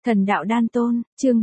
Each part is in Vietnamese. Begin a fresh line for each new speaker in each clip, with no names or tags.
Thần đạo đan tôn, chương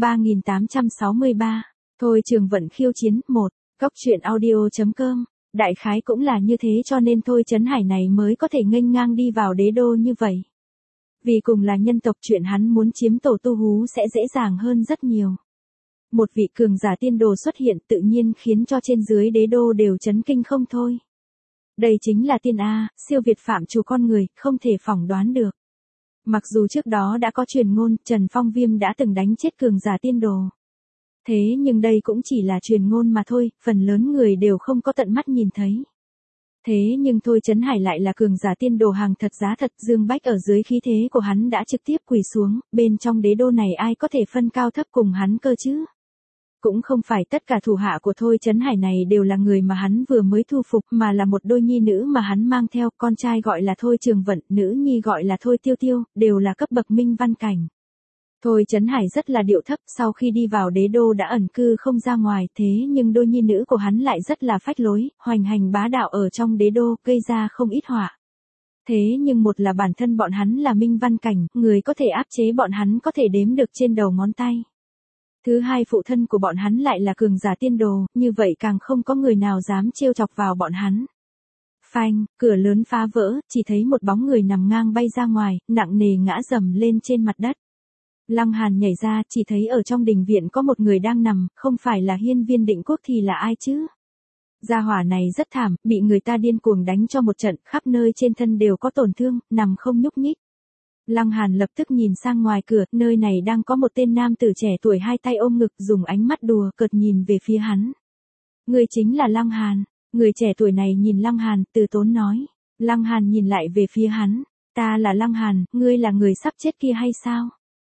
3863. Thôi Trường Vận khiêu chiến, 1. Cốc truyện audio.com. Đại khái cũng là như thế cho nên Thôi Chấn Hải này mới có thể nghênh ngang đi vào đế đô như vậy. Vì cùng là nhân tộc, chuyện hắn muốn chiếm tổ Tu Hú sẽ dễ dàng hơn rất nhiều. Một vị cường giả tiên đồ xuất hiện tự nhiên khiến cho trên dưới đế đô đều chấn kinh không thôi. Đây chính là tiên A, siêu việt phạm trù con người, không thể phỏng đoán được. Mặc dù trước đó đã có truyền ngôn, Trần Phong Viêm đã từng đánh chết cường giả tiên đồ. Thế nhưng đây cũng chỉ là truyền ngôn mà thôi, phần lớn người đều không có tận mắt nhìn thấy. Thế nhưng Thôi Chấn Hải lại là cường giả tiên đồ hàng thật giá thật, Dương Bách ở dưới khí thế của hắn đã trực tiếp quỳ xuống, bên trong đế đô này ai có thể phân cao thấp cùng hắn cơ chứ? Cũng không phải tất cả thủ hạ của Thôi Chấn Hải này đều là người mà hắn vừa mới thu phục, mà là một đôi nhi nữ mà hắn mang theo, con trai gọi là Thôi Trường Vận, nữ nhi gọi là Thôi Tiêu Tiêu, đều là cấp bậc minh văn cảnh. Thôi Chấn Hải rất là điệu thấp, sau khi đi vào đế đô đã ẩn cư không ra ngoài, thế nhưng đôi nhi nữ của hắn lại rất là phách lối, hoành hành bá đạo ở trong đế đô, gây ra không ít họa. Thế nhưng một là bản thân bọn hắn là minh văn cảnh, người có thể áp chế bọn hắn có thể đếm được trên đầu ngón tay. Thứ hai, phụ thân của bọn hắn lại là cường giả tiên đồ, như vậy càng không có người nào dám trêu chọc vào bọn hắn. Phanh, cửa lớn phá vỡ, chỉ thấy một bóng người nằm ngang bay ra ngoài, nặng nề ngã dầm lên trên mặt đất. Lăng Hàn nhảy ra, chỉ thấy ở trong đình viện có một người đang nằm, không phải là Hiên Viên Định Quốc thì là ai chứ? Gia hỏa này rất thảm, bị người ta điên cuồng đánh cho một trận, khắp nơi trên thân đều có tổn thương, nằm không nhúc nhích. Lăng Hàn lập tức nhìn sang ngoài cửa, nơi này đang có một tên nam tử trẻ tuổi hai tay ôm ngực, dùng ánh mắt đùa cợt nhìn về phía hắn. Người chính là Lăng Hàn. Người trẻ tuổi này nhìn Lăng Hàn, từ tốn nói. Lăng Hàn nhìn lại về phía hắn. Ta là Lăng Hàn, ngươi là người sắp chết kia hay sao?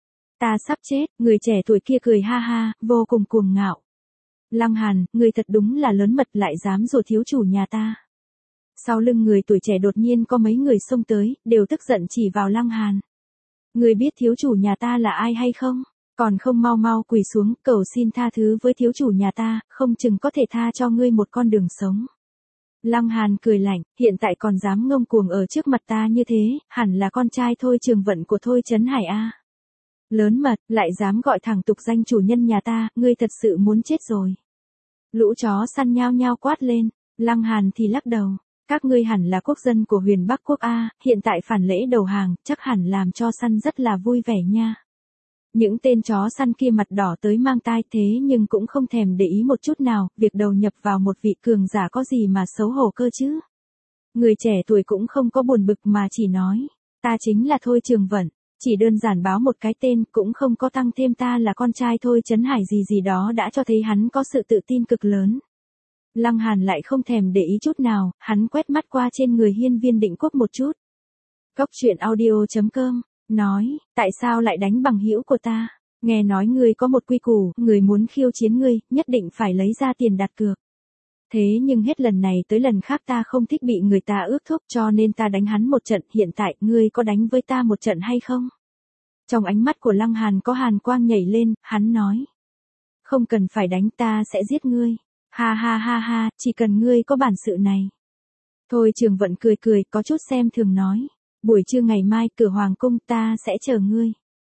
Ta sắp chết, người trẻ tuổi kia cười ha ha, vô cùng cuồng ngạo. Lăng Hàn, ngươi thật đúng là lớn mật, lại dám rủa thiếu chủ nhà ta. Sau lưng người tuổi trẻ đột nhiên có mấy người xông tới, đều tức giận chỉ vào Lăng Hàn. Ngươi biết thiếu chủ nhà ta là ai hay không? Còn không mau mau quỳ xuống, cầu xin tha thứ với thiếu chủ nhà ta, không chừng có thể tha cho ngươi một con đường sống. Lăng Hàn cười lạnh, hiện tại còn dám ngông cuồng ở trước mặt ta như thế, hẳn là con trai Thôi Trường Vận của Thôi Chấn Hải a. Lớn mật, lại dám gọi thẳng tục danh chủ nhân nhà ta, ngươi thật sự muốn chết rồi. Lũ chó săn nhao nhao quát lên, Lăng Hàn thì lắc đầu. Các ngươi hẳn là quốc dân của Huyền Bắc Quốc A, hiện tại phản lễ đầu hàng, chắc hẳn làm cho săn rất là vui vẻ nha. Những tên chó săn kia mặt đỏ tới mang tai, thế nhưng cũng không thèm để ý một chút nào, việc đầu nhập vào một vị cường giả có gì mà xấu hổ cơ chứ. Người trẻ tuổi cũng không có buồn bực mà chỉ nói, ta chính là Thôi Trường Vận, chỉ đơn giản báo một cái tên, cũng không có tăng thêm ta là con trai Thôi Chấn Hải gì đó, đã cho thấy hắn có sự tự tin cực lớn. Lăng Hàn lại không thèm để ý chút nào, hắn quét mắt qua trên người Hiên Viên Định Quốc một chút. Cốc truyện audio.com, nói, tại sao lại đánh bằng hữu của ta? Nghe nói ngươi có một quy củ, người muốn khiêu chiến ngươi, nhất định phải lấy ra tiền đặt cược. Thế nhưng hết lần này tới lần khác ta không thích bị người ta ước thúc, cho nên ta đánh hắn một trận, hiện tại ngươi có đánh với ta một trận hay không? Trong ánh mắt của Lăng Hàn có hàn quang nhảy lên, hắn nói. Không cần phải đánh, ta sẽ giết ngươi. Ha ha ha ha, chỉ cần ngươi có bản sự này. Thôi Trường Vận cười cười, có chút xem thường nói. Buổi trưa ngày mai, cửa hoàng cung, ta sẽ chờ ngươi.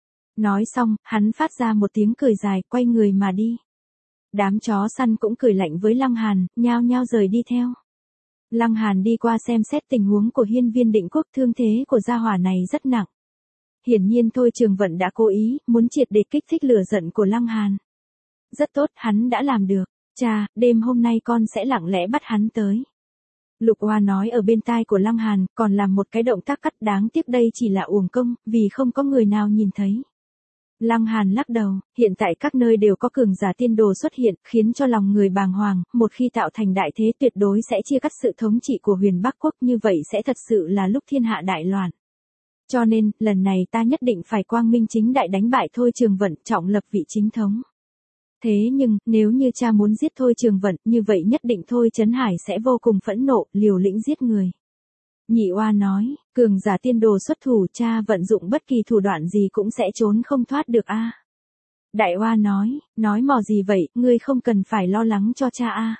Nói xong, hắn phát ra một tiếng cười dài, quay người mà đi. Đám chó săn cũng cười lạnh với Lăng Hàn, nhao nhao rời đi theo. Lăng Hàn đi qua xem xét tình huống của Hiên Viên Định Quốc, thương thế của gia hỏa này rất nặng. Hiển nhiên Thôi Trường Vận đã cố ý, muốn triệt để kích thích lửa giận của Lăng Hàn. Rất tốt, hắn đã làm được. Cha, đêm hôm nay con sẽ lặng lẽ bắt hắn tới. Lục Oa nói ở bên tai của Lăng Hàn, còn làm một cái động tác cắt, đáng tiếc đây chỉ là uổng công, vì không có người nào nhìn thấy. Lăng Hàn lắc đầu, hiện tại các nơi đều có cường giả tiên đồ xuất hiện, khiến cho lòng người bàng hoàng, một khi tạo thành đại thế tuyệt đối sẽ chia cắt sự thống trị của Huyền Bắc Quốc, như vậy sẽ thật sự là lúc thiên hạ đại loạn. Cho nên, lần này ta nhất định phải quang minh chính đại đánh bại Thôi Trường Vận, trọng lập vị chính thống. Thế nhưng, nếu như cha muốn giết Thôi Trường Vận, như vậy nhất định Thôi Chấn Hải sẽ vô cùng phẫn nộ, liều lĩnh giết người. Nhị Oa nói, cường giả tiên đồ xuất thủ, cha vận dụng bất kỳ thủ đoạn gì cũng sẽ trốn không thoát được a. Đại Oa nói mò gì vậy, ngươi không cần phải lo lắng cho cha a.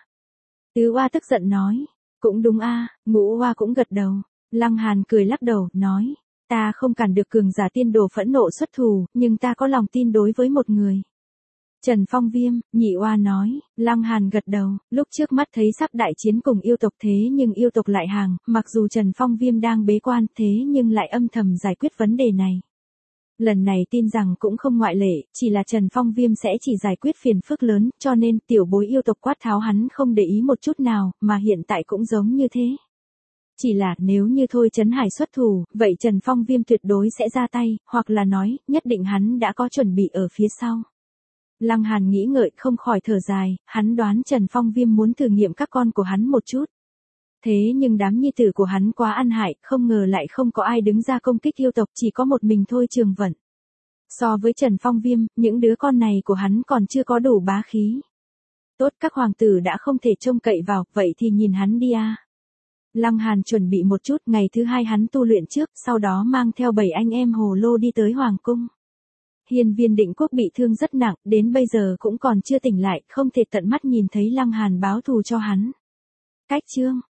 Tứ Oa tức giận nói, cũng đúng a. Ngũ Oa cũng gật đầu. Lăng Hàn cười lắc đầu, nói, Ta không cản được cường giả tiên đồ phẫn nộ xuất thủ, nhưng ta có lòng tin đối với một người. Trần Phong Viêm, Nhị Oa nói. Lăng Hàn gật đầu, lúc trước mắt thấy sắp đại chiến cùng yêu tộc thế nhưng yêu tộc lại hàng, mặc dù Trần Phong Viêm đang bế quan thế nhưng lại âm thầm giải quyết vấn đề này. Lần này tin rằng cũng không ngoại lệ, chỉ là Trần Phong Viêm sẽ chỉ giải quyết phiền phức lớn, cho nên tiểu bối yêu tộc quát tháo hắn không để ý một chút nào, mà hiện tại cũng giống như thế. Chỉ là nếu như Thôi Chấn Hải xuất thủ, vậy Trần Phong Viêm tuyệt đối sẽ ra tay, hoặc là nói, nhất định hắn đã có chuẩn bị ở phía sau. Lăng Hàn nghĩ ngợi không khỏi thở dài, hắn đoán Trần Phong Viêm muốn thử nghiệm các con của hắn một chút. Thế nhưng đám nhi tử của hắn quá ăn hại, không ngờ lại không có ai đứng ra công kích yêu tộc, chỉ có một mình Thôi Trường Vận. So với Trần Phong Viêm, những đứa con này của hắn còn chưa có đủ bá khí. Tốt, các hoàng tử đã không thể trông cậy vào, vậy thì nhìn hắn đi a. Lăng Hàn chuẩn bị một chút, ngày thứ hai hắn tu luyện trước, sau đó mang theo 7 anh em hồ lô đi tới hoàng cung. Hiên Viên Định Quốc bị thương rất nặng, đến bây giờ cũng còn chưa tỉnh lại, không thể tận mắt nhìn thấy Lăng Hàn báo thù cho hắn. Cách chương